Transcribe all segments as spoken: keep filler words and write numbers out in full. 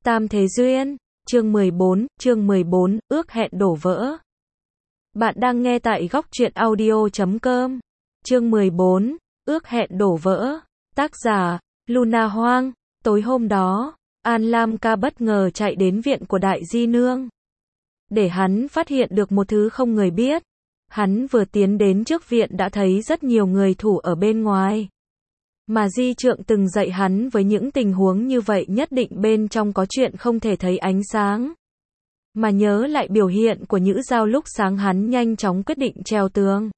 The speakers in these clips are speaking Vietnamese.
Tam Thế Duyên, chương mười bốn, chương mười bốn, ước hẹn đổ vỡ. Bạn đang nghe tại góc truyện audio chấm com. Chương mười bốn, ước hẹn đổ vỡ. Tác giả, Luna Hoang. Tối hôm đó, An Lam ca bất ngờ chạy đến viện của Đại Di Nương. Để hắn phát hiện được một thứ không người biết. Hắn vừa tiến đến trước viện đã thấy rất nhiều người thủ ở bên ngoài. Mà Di Trượng từng dạy hắn với những tình huống như vậy nhất định bên trong có chuyện không thể thấy ánh sáng. Mà nhớ lại biểu hiện của Nhữ Giao lúc sáng hắn nhanh chóng quyết định trèo tường.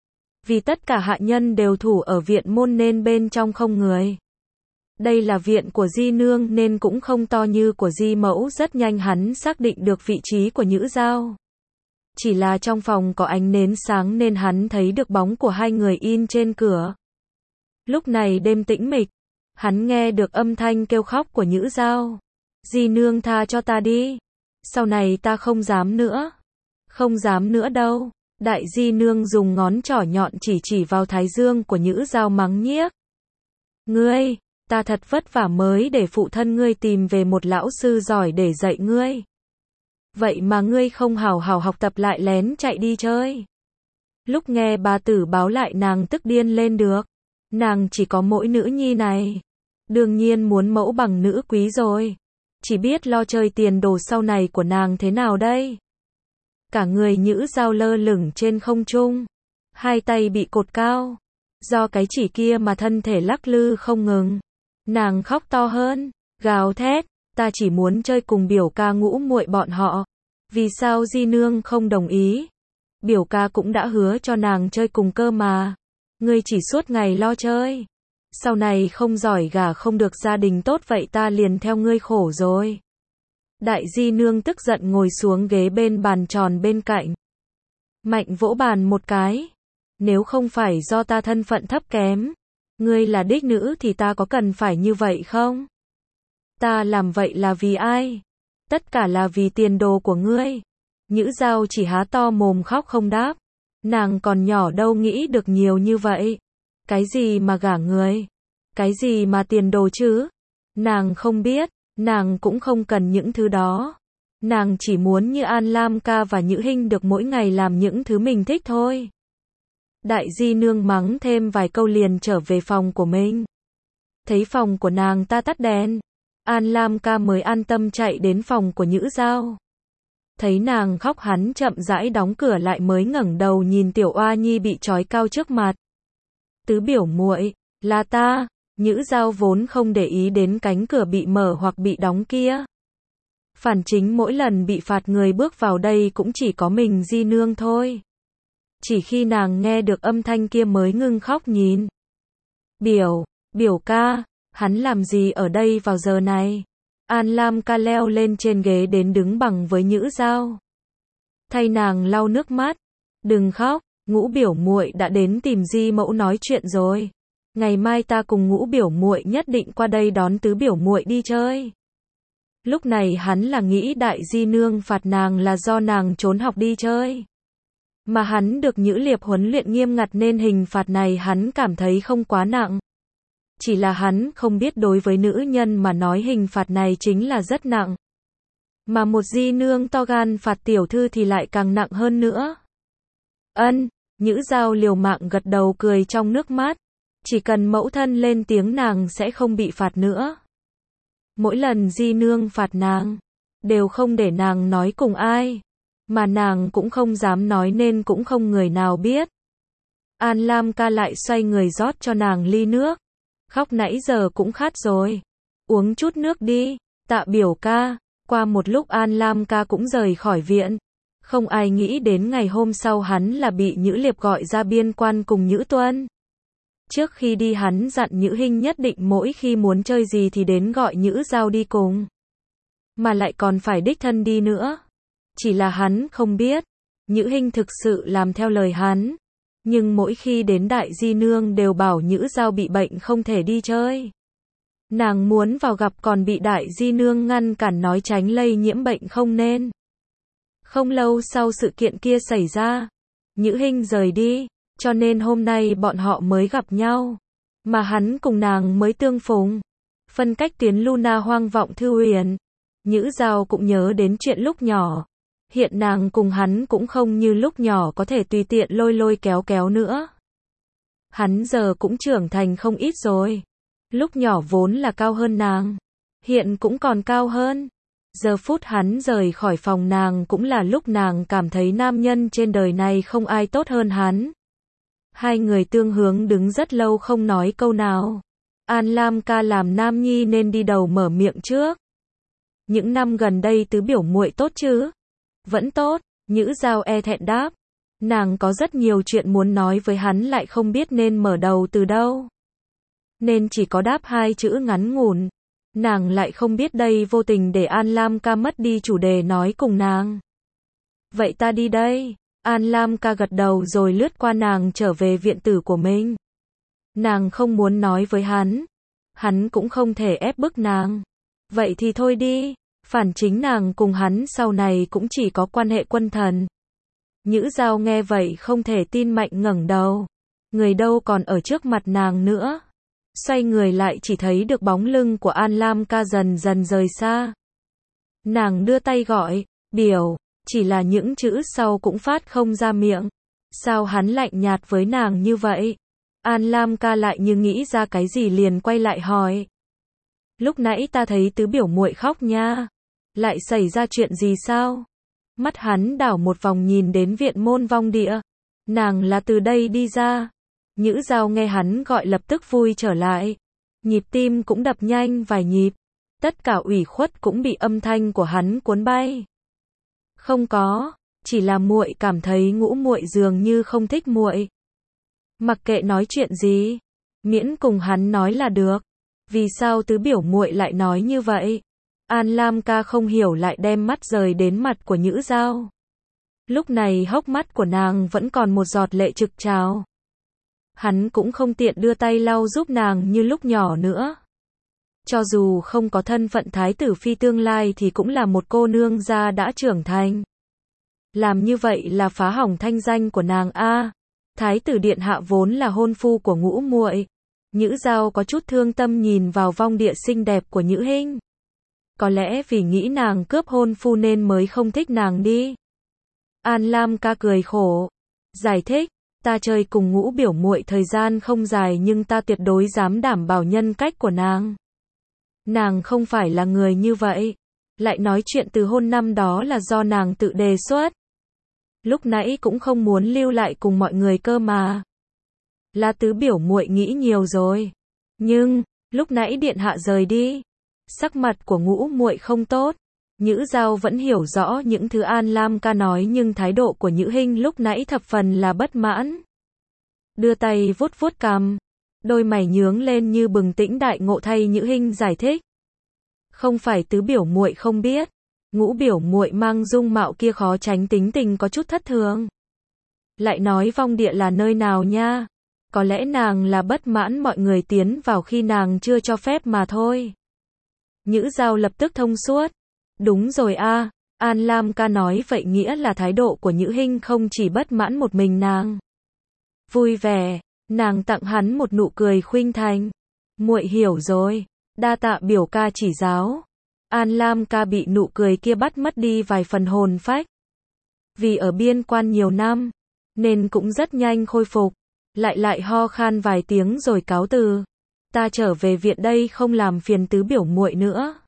Vì tất cả hạ nhân đều thủ ở viện môn nên bên trong không người. Đây là viện của Di Nương nên cũng không to như của Di Mẫu, rất nhanh hắn xác định được vị trí của Nhữ Giao. Chỉ là trong phòng có ánh nến sáng nên hắn thấy được bóng của hai người in trên cửa. Lúc này đêm tĩnh mịch, hắn nghe được âm thanh kêu khóc của Nhữ Giao. Di Nương tha cho ta đi. Sau này ta không dám nữa. Không dám nữa đâu. Đại Di Nương dùng ngón trỏ nhọn chỉ chỉ vào thái dương của Nhữ Giao mắng nhiếc. Ngươi, ta thật vất vả mới để phụ thân ngươi tìm về một lão sư giỏi để dạy ngươi. Vậy mà ngươi không hào hào học tập lại lén chạy đi chơi. Lúc nghe bà tử báo lại nàng tức điên lên được. Nàng chỉ có mỗi nữ nhi này. Đương nhiên muốn mẫu bằng nữ quý rồi. Chỉ biết lo chơi tiền đồ sau này của nàng thế nào đây. Cả người Nhữ Giao lơ lửng trên không trung. Hai tay bị cột cao. Do cái chỉ kia mà thân thể lắc lư không ngừng. Nàng khóc to hơn. Gào thét. Ta chỉ muốn chơi cùng biểu ca ngũ muội bọn họ. Vì sao Di Nương không đồng ý? Biểu ca cũng đã hứa cho nàng chơi cùng cơ mà. Ngươi chỉ suốt ngày lo chơi. Sau này không giỏi gả không được gia đình tốt vậy ta liền theo ngươi khổ rồi. Đại Di Nương tức giận ngồi xuống ghế bên bàn tròn bên cạnh. Mạnh vỗ bàn một cái. Nếu không phải do ta thân phận thấp kém. Ngươi là đích nữ thì ta có cần phải như vậy không? Ta làm vậy là vì ai? Tất cả là vì tiền đồ của ngươi. Nhữ Giao chỉ há to mồm khóc không đáp. Nàng còn nhỏ đâu nghĩ được nhiều như vậy. Cái gì mà gả người? Cái gì mà tiền đồ chứ? Nàng không biết, nàng cũng không cần những thứ đó. Nàng chỉ muốn như An Lam ca và Nhữ Hinh được mỗi ngày làm những thứ mình thích thôi. Đại Di Nương mắng thêm vài câu liền trở về phòng của mình. Thấy phòng của nàng ta tắt đèn, An Lam ca mới an tâm chạy đến phòng của Nhữ Giao. Thấy nàng khóc hắn chậm rãi đóng cửa lại mới ngẩng đầu nhìn tiểu oa nhi bị trói cao trước mặt. Tứ biểu muội, là ta. Nhữ Giao vốn không để ý đến cánh cửa bị mở hoặc bị đóng kia. Phản chính mỗi lần bị phạt người bước vào đây cũng chỉ có mình Di Nương thôi. Chỉ khi nàng nghe được âm thanh kia mới ngưng khóc nhìn. Biểu, biểu ca, hắn làm gì ở đây vào giờ này? An Lam ca leo lên trên ghế đến đứng bằng với Nhữ Giao. Thay nàng lau nước mắt. Đừng khóc, ngũ biểu muội đã đến tìm Di Mẫu nói chuyện rồi. Ngày mai ta cùng ngũ biểu muội nhất định qua đây đón tứ biểu muội đi chơi. Lúc này hắn là nghĩ Đại Di Nương phạt nàng là do nàng trốn học đi chơi. Mà hắn được Nhữ Liệp huấn luyện nghiêm ngặt nên hình phạt này hắn cảm thấy không quá nặng. Chỉ là hắn không biết đối với nữ nhân mà nói hình phạt này chính là rất nặng. Mà một Di Nương to gan phạt tiểu thư thì lại càng nặng hơn nữa. Ân, Nhữ Giao liều mạng gật đầu cười trong nước mắt. Chỉ cần mẫu thân lên tiếng nàng sẽ không bị phạt nữa. Mỗi lần Di Nương phạt nàng, đều không để nàng nói cùng ai. Mà nàng cũng không dám nói nên cũng không người nào biết. An Lam ca lại xoay người rót cho nàng ly nước. Khóc nãy giờ cũng khát rồi. Uống chút nước đi, tạ biểu ca. Qua một lúc An Lam ca cũng rời khỏi viện. Không ai nghĩ đến ngày hôm sau hắn là bị Nhữ Liệp gọi ra biên quan cùng Nhữ Tuân. Trước khi đi hắn dặn Nhữ Hinh nhất định mỗi khi muốn chơi gì thì đến gọi Nhữ Giao đi cùng. Mà lại còn phải đích thân đi nữa. Chỉ là hắn không biết. Nhữ Hinh thực sự làm theo lời hắn. Nhưng mỗi khi đến Đại Di Nương đều bảo Nhữ Giao bị bệnh không thể đi chơi. Nàng muốn vào gặp còn bị Đại Di Nương ngăn cản nói tránh lây nhiễm bệnh không nên. Không lâu sau sự kiện kia xảy ra, Nhữ Hinh rời đi, cho nên hôm nay bọn họ mới gặp nhau. Mà hắn cùng nàng mới tương phùng. Phân cách tuyến Luna Hoang vọng thư huyền. Nhữ Giao cũng nhớ đến chuyện lúc nhỏ. Hiện nàng cùng hắn cũng không như lúc nhỏ có thể tùy tiện lôi lôi kéo kéo nữa. Hắn giờ cũng trưởng thành không ít rồi. Lúc nhỏ vốn là cao hơn nàng. Hiện cũng còn cao hơn. Giờ phút hắn rời khỏi phòng nàng cũng là lúc nàng cảm thấy nam nhân trên đời này không ai tốt hơn hắn. Hai người tương hướng đứng rất lâu không nói câu nào. An Lam ca làm nam nhi nên đi đầu mở miệng trước. Những năm gần đây tứ biểu muội tốt chứ? Vẫn tốt, Nhữ Giao e thẹn đáp. Nàng có rất nhiều chuyện muốn nói với hắn lại không biết nên mở đầu từ đâu. Nên chỉ có đáp hai chữ ngắn ngủn. Nàng lại không biết đây vô tình để An Lam ca mất đi chủ đề nói cùng nàng. Vậy ta đi đây. An Lam ca gật đầu rồi lướt qua nàng trở về viện tử của mình. Nàng không muốn nói với hắn. Hắn cũng không thể ép bức nàng. Vậy thì thôi đi. Phản chính nàng cùng hắn sau này cũng chỉ có quan hệ quân thần. Nhữ Giao nghe vậy không thể tin mạnh ngẩng đầu. Người đâu còn ở trước mặt nàng nữa. Xoay người lại chỉ thấy được bóng lưng của An Lam ca dần dần rời xa. Nàng đưa tay gọi, biểu, chỉ là những chữ sau cũng phát không ra miệng. Sao hắn lạnh nhạt với nàng như vậy? An Lam ca lại như nghĩ ra cái gì liền quay lại hỏi. Lúc nãy ta thấy tứ biểu muội khóc nha. Lại xảy ra chuyện gì sao? Mắt hắn đảo một vòng nhìn đến viện môn vong địa. Nàng là từ đây đi ra. Nhữ Giao nghe hắn gọi lập tức vui trở lại. Nhịp tim cũng đập nhanh vài nhịp. Tất cả ủy khuất cũng bị âm thanh của hắn cuốn bay. Không có, chỉ là muội cảm thấy Ngũ muội dường như không thích muội. Mặc kệ nói chuyện gì, miễn cùng hắn nói là được. Vì sao tứ biểu muội lại nói như vậy? An Lam ca không hiểu lại đem mắt rời đến mặt của Nhữ Giao. Lúc này hốc mắt của nàng vẫn còn một giọt lệ trực trào. Hắn cũng không tiện đưa tay lau giúp nàng như lúc nhỏ nữa. Cho dù không có thân phận thái tử phi tương lai thì cũng là một cô nương gia đã trưởng thành. Làm như vậy là phá hỏng thanh danh của nàng a. Thái tử điện hạ vốn là hôn phu của Ngũ muội. Nhữ Giao có chút thương tâm nhìn vào vong địa xinh đẹp của Nhữ Hinh. Có lẽ vì nghĩ nàng cướp hôn phu nên mới không thích nàng đi. An Lam ca cười khổ, giải thích, ta chơi cùng Ngũ biểu muội thời gian không dài nhưng ta tuyệt đối dám đảm bảo nhân cách của nàng. Nàng không phải là người như vậy. Lại nói chuyện từ hôn năm đó là do nàng tự đề xuất. Lúc nãy cũng không muốn lưu lại cùng mọi người cơ mà. Là tứ biểu muội nghĩ nhiều rồi. Nhưng, lúc nãy điện hạ rời đi. Sắc mặt của Ngũ muội không tốt. Nhữ Giao vẫn hiểu rõ những thứ An Lam ca nói nhưng thái độ của Nhữ Hinh lúc nãy thập phần là bất mãn. Đưa tay vuốt vuốt cằm. Đôi mày nhướng lên như bừng tỉnh đại ngộ thay Nhữ Hinh giải thích. Không phải tứ biểu muội không biết. Ngũ biểu muội mang dung mạo kia khó tránh tính tình có chút thất thường. Lại nói vong địa là nơi nào nha. Có lẽ nàng là bất mãn mọi người tiến vào khi nàng chưa cho phép mà thôi. Nhữ Giao lập tức thông suốt. Đúng rồi a. An Lam ca nói vậy nghĩa là thái độ của Nhữ Hinh không chỉ bất mãn một mình nàng. Vui vẻ, nàng tặng hắn một nụ cười khuynh thành. Muội hiểu rồi, đa tạ biểu ca chỉ giáo. An Lam ca bị nụ cười kia bắt mất đi vài phần hồn phách. Vì ở biên quan nhiều năm, nên cũng rất nhanh khôi phục. Lại lại ho khan vài tiếng rồi cáo từ. Ta trở về viện đây không làm phiền tứ biểu muội nữa.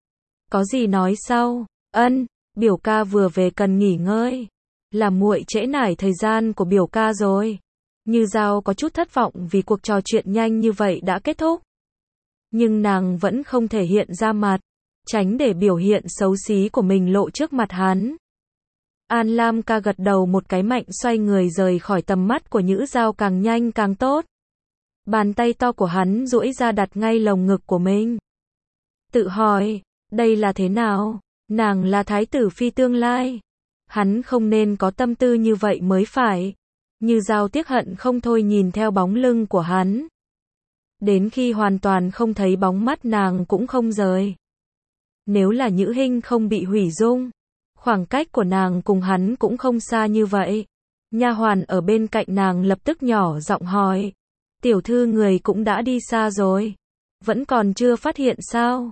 Có gì nói sau. Ân, biểu ca vừa về cần nghỉ ngơi. Là muội trễ nải thời gian của biểu ca rồi. Như Giao có chút thất vọng vì cuộc trò chuyện nhanh như vậy đã kết thúc. Nhưng nàng vẫn không thể hiện ra mặt, tránh để biểu hiện xấu xí của mình lộ trước mặt hắn. An Lam ca gật đầu một cái mạnh xoay người rời khỏi tầm mắt của Nhữ Giao càng nhanh càng tốt. Bàn tay to của hắn duỗi ra đặt ngay lồng ngực của mình. Tự hỏi, đây là thế nào? Nàng là thái tử phi tương lai. Hắn không nên có tâm tư như vậy mới phải. Như Giao tiếc hận không thôi nhìn theo bóng lưng của hắn. Đến khi hoàn toàn không thấy bóng mắt nàng cũng không rời. Nếu là Nhữ Hinh không bị hủy dung, khoảng cách của nàng cùng hắn cũng không xa như vậy. Nha hoàn ở bên cạnh nàng lập tức nhỏ giọng hỏi. Tiểu thư người cũng đã đi xa rồi. Vẫn còn chưa phát hiện sao?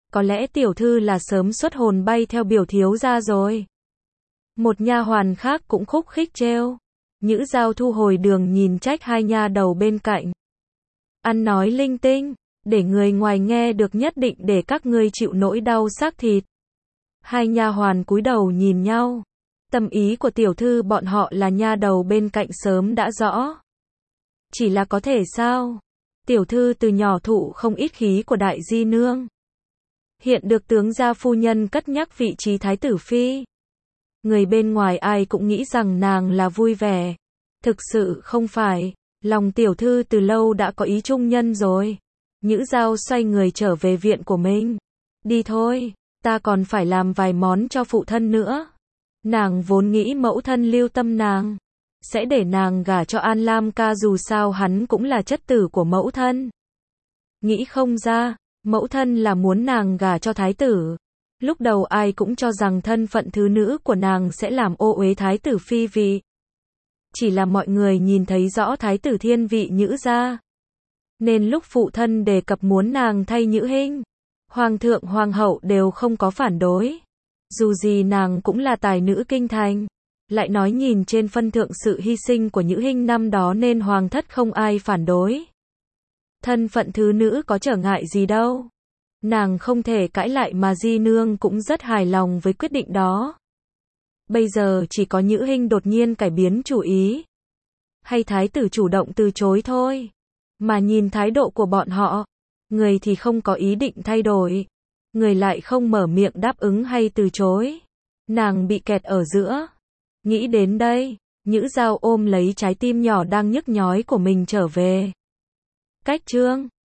Có lẽ tiểu thư là sớm xuất hồn bay theo biểu thiếu gia rồi. Một nha hoàn khác cũng khúc khích trêu. Nhữ Giao thu hồi đường nhìn trách hai nha đầu bên cạnh. Ăn nói linh tinh, để người ngoài nghe được nhất định để các ngươi chịu nỗi đau xác thịt. Hai nha hoàn cúi đầu nhìn nhau. Tâm ý của tiểu thư bọn họ là nha đầu bên cạnh sớm đã rõ. Chỉ là có thể sao? Tiểu thư từ nhỏ thụ không ít khí của đại di nương. Hiện được tướng gia phu nhân cất nhắc vị trí thái tử phi. Người bên ngoài ai cũng nghĩ rằng nàng là vui vẻ. Thực sự không phải, lòng tiểu thư từ lâu đã có ý trung nhân rồi. Nhữ Giao xoay người trở về viện của mình. Đi thôi, ta còn phải làm vài món cho phụ thân nữa. Nàng vốn nghĩ mẫu thân lưu tâm nàng, sẽ để nàng gả cho An Lam ca dù sao hắn cũng là chất tử của mẫu thân. Nghĩ không ra, mẫu thân là muốn nàng gả cho thái tử. Lúc đầu ai cũng cho rằng thân phận thứ nữ của nàng sẽ làm ô uế thái tử phi vị. Chỉ là mọi người nhìn thấy rõ thái tử thiên vị Nhữ gia. Nên lúc phụ thân đề cập muốn nàng thay Nhữ Hinh, hoàng thượng hoàng hậu đều không có phản đối. Dù gì nàng cũng là tài nữ kinh thành. Lại nói nhìn trên phân thượng sự hy sinh của Nhữ Hinh năm đó nên hoàng thất không ai phản đối. Thân phận thứ nữ có trở ngại gì đâu. Nàng không thể cãi lại mà di nương cũng rất hài lòng với quyết định đó. Bây giờ chỉ có Nhữ Hinh đột nhiên cải biến chủ ý. Hay thái tử chủ động từ chối thôi. Mà nhìn thái độ của bọn họ, người thì không có ý định thay đổi. Người lại không mở miệng đáp ứng hay từ chối. Nàng bị kẹt ở giữa. Nghĩ đến đây, Nhữ Giao ôm lấy trái tim nhỏ đang nhức nhói của mình trở về. Cách chương